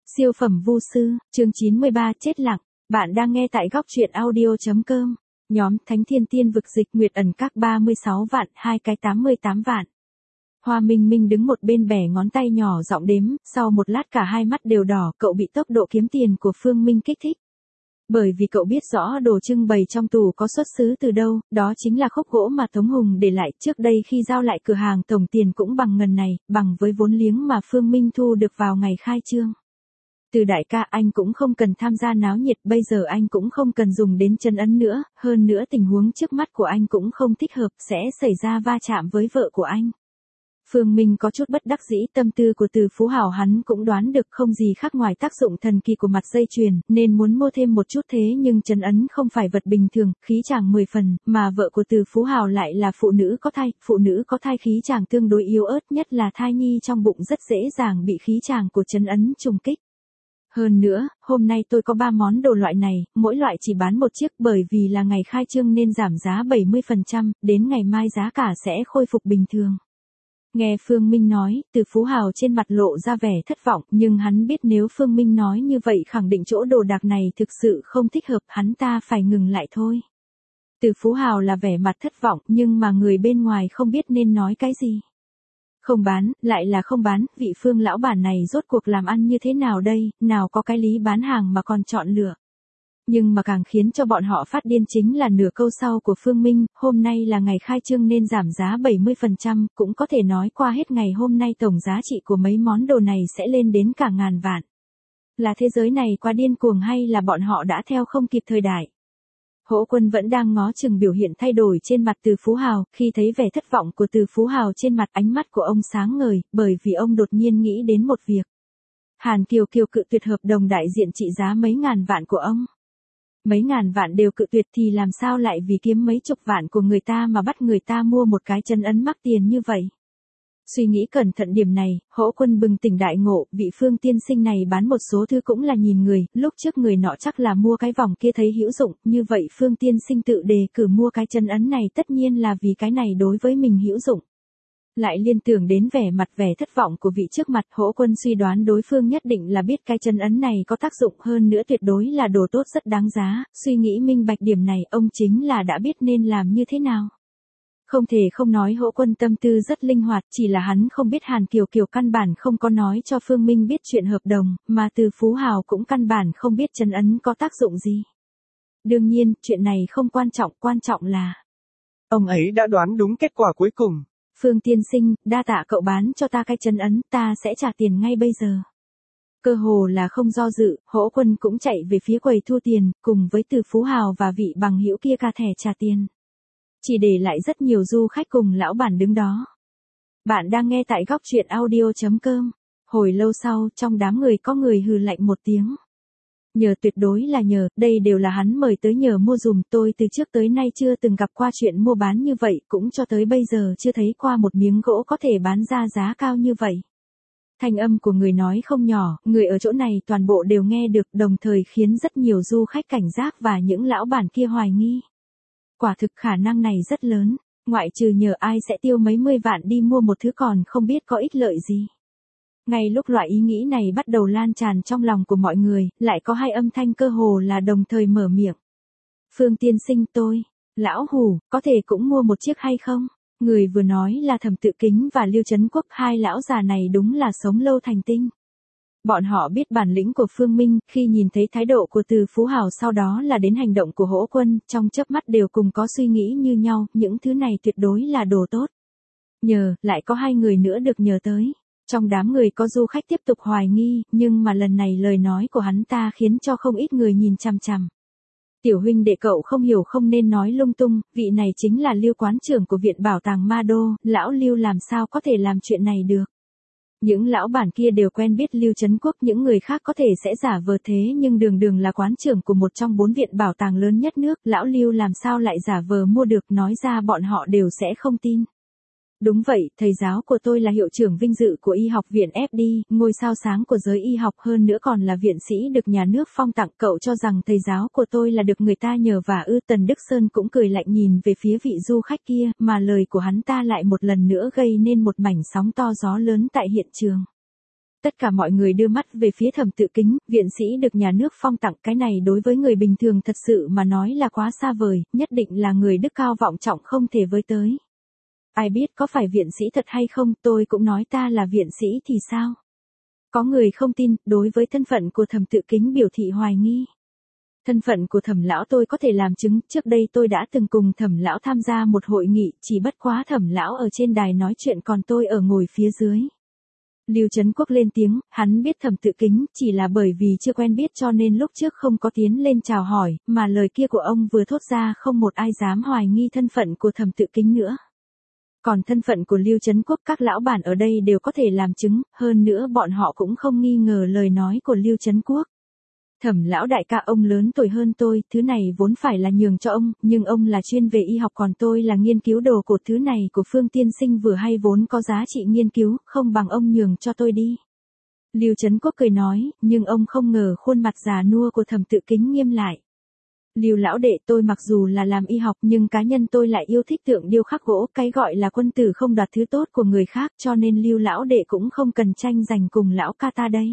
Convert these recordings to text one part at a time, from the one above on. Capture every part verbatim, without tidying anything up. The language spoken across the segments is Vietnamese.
Siêu phẩm vu sư, chương chín mươi ba chết lặng. Bạn đang nghe tại góc truyện audio.com. Nhóm Thánh Thiên Tiên Vực Dịch Nguyệt Ẩn Các ba mươi sáu vạn, hai cái tám mươi tám vạn. Hoa Minh Minh đứng một bên bẻ ngón tay nhỏ giọng đếm, sau một lát cả hai mắt đều đỏ, cậu bị tốc độ kiếm tiền của Phương Minh kích thích. Bởi vì cậu biết rõ đồ trưng bày trong tủ có xuất xứ từ đâu, đó chính là khúc gỗ mà Tống Hùng để lại trước đây khi giao lại cửa hàng tổng tiền cũng bằng ngần này, bằng với vốn liếng mà Phương Minh thu được vào ngày khai trương. Từ đại ca anh cũng không cần tham gia náo nhiệt, bây giờ anh cũng không cần dùng đến chân ấn nữa, hơn nữa tình huống trước mắt của anh cũng không thích hợp, sẽ xảy ra va chạm với vợ của anh. Phương Minh có chút bất đắc dĩ, tâm tư của Từ Phú Hào hắn cũng đoán được không gì khác ngoài tác dụng thần kỳ của mặt dây chuyền, nên muốn mua thêm một chút thế nhưng chân ấn không phải vật bình thường, khí chàng mười phần, mà vợ của Từ Phú Hào lại là phụ nữ có thai, phụ nữ có thai khí chàng tương đối yếu ớt, nhất là thai nhi trong bụng rất dễ dàng bị khí chàng của chân ấn trùng kích. Hơn nữa, hôm nay tôi có ba món đồ loại này, mỗi loại chỉ bán một chiếc bởi vì là ngày khai trương nên giảm giá bảy mươi phần trăm, đến ngày mai giá cả sẽ khôi phục bình thường. Nghe Phương Minh nói, Từ Phú Hào trên mặt lộ ra vẻ thất vọng, nhưng hắn biết nếu Phương Minh nói như vậy khẳng định chỗ đồ đạc này thực sự không thích hợp, hắn ta phải ngừng lại thôi. Từ Phú Hào là vẻ mặt thất vọng, nhưng mà người bên ngoài không biết nên nói cái gì. Không bán, lại là không bán, vị Phương lão bản này rốt cuộc làm ăn như thế nào đây, nào có cái lý bán hàng mà còn chọn lựa. Nhưng mà càng khiến cho bọn họ phát điên chính là nửa câu sau của Phương Minh, hôm nay là ngày khai trương nên giảm giá bảy mươi phần trăm, cũng có thể nói qua hết ngày hôm nay tổng giá trị của mấy món đồ này sẽ lên đến cả ngàn vạn. Là thế giới này quá điên cuồng hay là bọn họ đã theo không kịp thời đại? Hỗ Quân vẫn đang ngó chừng biểu hiện thay đổi trên mặt Từ Phú Hào, khi thấy vẻ thất vọng của Từ Phú Hào trên mặt, ánh mắt của ông sáng ngời, bởi vì ông đột nhiên nghĩ đến một việc. Hàn Kiều Kiều cự tuyệt hợp đồng đại diện trị giá mấy ngàn vạn của ông. Mấy ngàn vạn đều cự tuyệt thì làm sao lại vì kiếm mấy chục vạn của người ta mà bắt người ta mua một cái chân ấn mắc tiền như vậy? Suy nghĩ cẩn thận điểm này, Hỗ Quân bừng tỉnh đại ngộ, vị Phương tiên sinh này bán một số thứ cũng là nhìn người, lúc trước người nọ chắc là mua cái vòng kia thấy hữu dụng, như vậy Phương tiên sinh tự đề cử mua cái chân ấn này tất nhiên là vì cái này đối với mình hữu dụng. Lại liên tưởng đến vẻ mặt vẻ thất vọng của vị trước mặt, Hỗ Quân suy đoán đối phương nhất định là biết cái chân ấn này có tác dụng, hơn nữa tuyệt đối là đồ tốt rất đáng giá, suy nghĩ minh bạch điểm này ông chính là đã biết nên làm như thế nào. Không thể không nói Hỗ Quân tâm tư rất linh hoạt, chỉ là hắn không biết Hàn Kiều Kiều căn bản không có nói cho Phương Minh biết chuyện hợp đồng, mà Từ Phú Hào cũng căn bản không biết chân ấn có tác dụng gì. Đương nhiên, chuyện này không quan trọng, quan trọng là ông ấy đã đoán đúng kết quả cuối cùng. Phương tiên sinh, đa tạ cậu bán cho ta cái chân ấn, ta sẽ trả tiền ngay bây giờ. Cơ hồ là không do dự, Hỗ Quân cũng chạy về phía quầy thu tiền, cùng với Từ Phú Hào và vị bằng hữu kia cả thẻ trả tiền. Chỉ để lại rất nhiều du khách cùng lão bản đứng đó. Bạn đang nghe tại góc truyện audio.com. Hồi lâu sau, trong đám người có người hừ lạnh một tiếng. Nhờ tuyệt đối là nhờ, đây đều là hắn mời tới nhờ mua dùm, tôi từ trước tới nay chưa từng gặp qua chuyện mua bán như vậy, cũng cho tới bây giờ chưa thấy qua một miếng gỗ có thể bán ra giá cao như vậy. Thanh âm của người nói không nhỏ, người ở chỗ này toàn bộ đều nghe được, đồng thời khiến rất nhiều du khách cảnh giác và những lão bản kia hoài nghi. Quả thực khả năng này rất lớn, ngoại trừ nhờ ai sẽ tiêu mấy mươi vạn đi mua một thứ còn không biết có ích lợi gì. Ngay lúc loại ý nghĩ này bắt đầu lan tràn trong lòng của mọi người, lại có hai âm thanh cơ hồ là đồng thời mở miệng. Phương tiên sinh tôi, lão Hủ, có thể cũng mua một chiếc hay không? Người vừa nói là Thẩm Tự Kính và Lưu Trấn Quốc, hai lão già này đúng là sống lâu thành tinh. Bọn họ biết bản lĩnh của Phương Minh, khi nhìn thấy thái độ của Từ Phú Hào sau đó là đến hành động của Hỗ Quân, trong chớp mắt đều cùng có suy nghĩ như nhau, những thứ này tuyệt đối là đồ tốt. Nhờ, lại có hai người nữa được nhờ tới. Trong đám người có du khách tiếp tục hoài nghi, nhưng mà lần này lời nói của hắn ta khiến cho không ít người nhìn chằm chằm. Tiểu huynh đệ cậu không hiểu không nên nói lung tung, vị này chính là Lưu quán trưởng của Viện Bảo tàng Ma Đô, lão Lưu làm sao có thể làm chuyện này được. Những lão bản kia đều quen biết Lưu Trấn Quốc, những người khác có thể sẽ giả vờ thế nhưng đường đường là quán trưởng của một trong bốn viện bảo tàng lớn nhất nước, lão Lưu làm sao lại giả vờ mua được, nói ra bọn họ đều sẽ không tin. Đúng vậy, thầy giáo của tôi là hiệu trưởng vinh dự của y học viện ép đê, ngôi sao sáng của giới y học, hơn nữa còn là viện sĩ được nhà nước phong tặng. Cậu cho rằng thầy giáo của tôi là được người ta nhờ vả ư? Tần Đức Sơn cũng cười lạnh nhìn về phía vị du khách kia, mà lời của hắn ta lại một lần nữa gây nên một mảnh sóng to gió lớn tại hiện trường. Tất cả mọi người đưa mắt về phía Thẩm Tự Kính, viện sĩ được nhà nước phong tặng, cái này đối với người bình thường thật sự mà nói là quá xa vời, nhất định là người đức cao vọng trọng không thể với tới. Ai biết có phải viện sĩ thật hay không, tôi cũng nói ta là viện sĩ thì sao? Có người không tin, đối với thân phận của Thẩm Tự Kính biểu thị hoài nghi. Thân phận của Thẩm lão tôi có thể làm chứng, trước đây tôi đã từng cùng Thẩm lão tham gia một hội nghị, chỉ bất quá Thẩm lão ở trên đài nói chuyện còn tôi ở ngồi phía dưới. Lưu Trấn Quốc lên tiếng, hắn biết Thẩm Tự Kính, chỉ là bởi vì chưa quen biết cho nên lúc trước không có tiến lên chào hỏi, mà lời kia của ông vừa thốt ra không một ai dám hoài nghi thân phận của Thẩm Tự Kính nữa. Còn thân phận của Lưu Trấn Quốc các lão bản ở đây đều có thể làm chứng, hơn nữa bọn họ cũng không nghi ngờ lời nói của Lưu Trấn Quốc. Thẩm lão đại ca, ông lớn tuổi hơn tôi, thứ này vốn phải là nhường cho ông, nhưng ông là chuyên về y học còn tôi là nghiên cứu đồ cổ, thứ này của Phương tiên sinh vừa hay vốn có giá trị nghiên cứu, không bằng ông nhường cho tôi đi. Lưu Trấn Quốc cười nói, nhưng ông không ngờ khuôn mặt già nua của Thẩm Tự Kính nghiêm lại. Lưu lão đệ, tôi mặc dù là làm y học nhưng cá nhân tôi lại yêu thích tượng điêu khắc gỗ, cái gọi là quân tử không đoạt thứ tốt của người khác, cho nên Lưu lão đệ cũng không cần tranh giành cùng lão ca ta đây.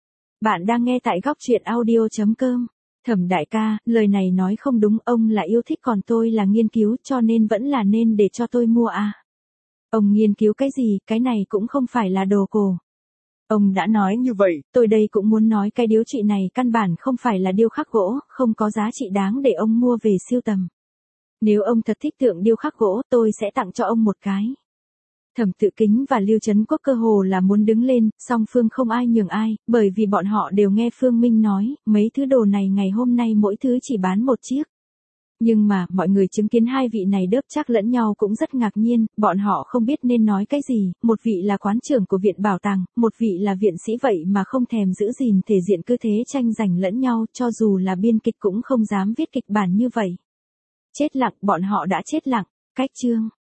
Bạn đang nghe tại góc truyện audio chấm com. Thẩm đại ca, lời này nói không đúng, ông là yêu thích còn tôi là nghiên cứu, cho nên vẫn là nên để cho tôi mua à. Ông nghiên cứu cái gì, cái này cũng không phải là đồ cổ. Ông đã nói như vậy, tôi đây cũng muốn nói cái điếu trị này căn bản không phải là điêu khắc gỗ, không có giá trị đáng để ông mua về sưu tầm. Nếu ông thật thích tượng điêu khắc gỗ, tôi sẽ tặng cho ông một cái. Thẩm Tự Kính và Lưu Trấn Quốc cơ hồ là muốn đứng lên, song phương không ai nhường ai, bởi vì bọn họ đều nghe Phương Minh nói, mấy thứ đồ này ngày hôm nay mỗi thứ chỉ bán một chiếc. Nhưng mà, mọi người chứng kiến hai vị này đớp chắc lẫn nhau cũng rất ngạc nhiên, bọn họ không biết nên nói cái gì, một vị là quán trưởng của viện bảo tàng, một vị là viện sĩ vậy mà không thèm giữ gìn thể diện, cứ thế tranh giành lẫn nhau, cho dù là biên kịch cũng không dám viết kịch bản như vậy. Chết lặng, bọn họ đã chết lặng, cách chương.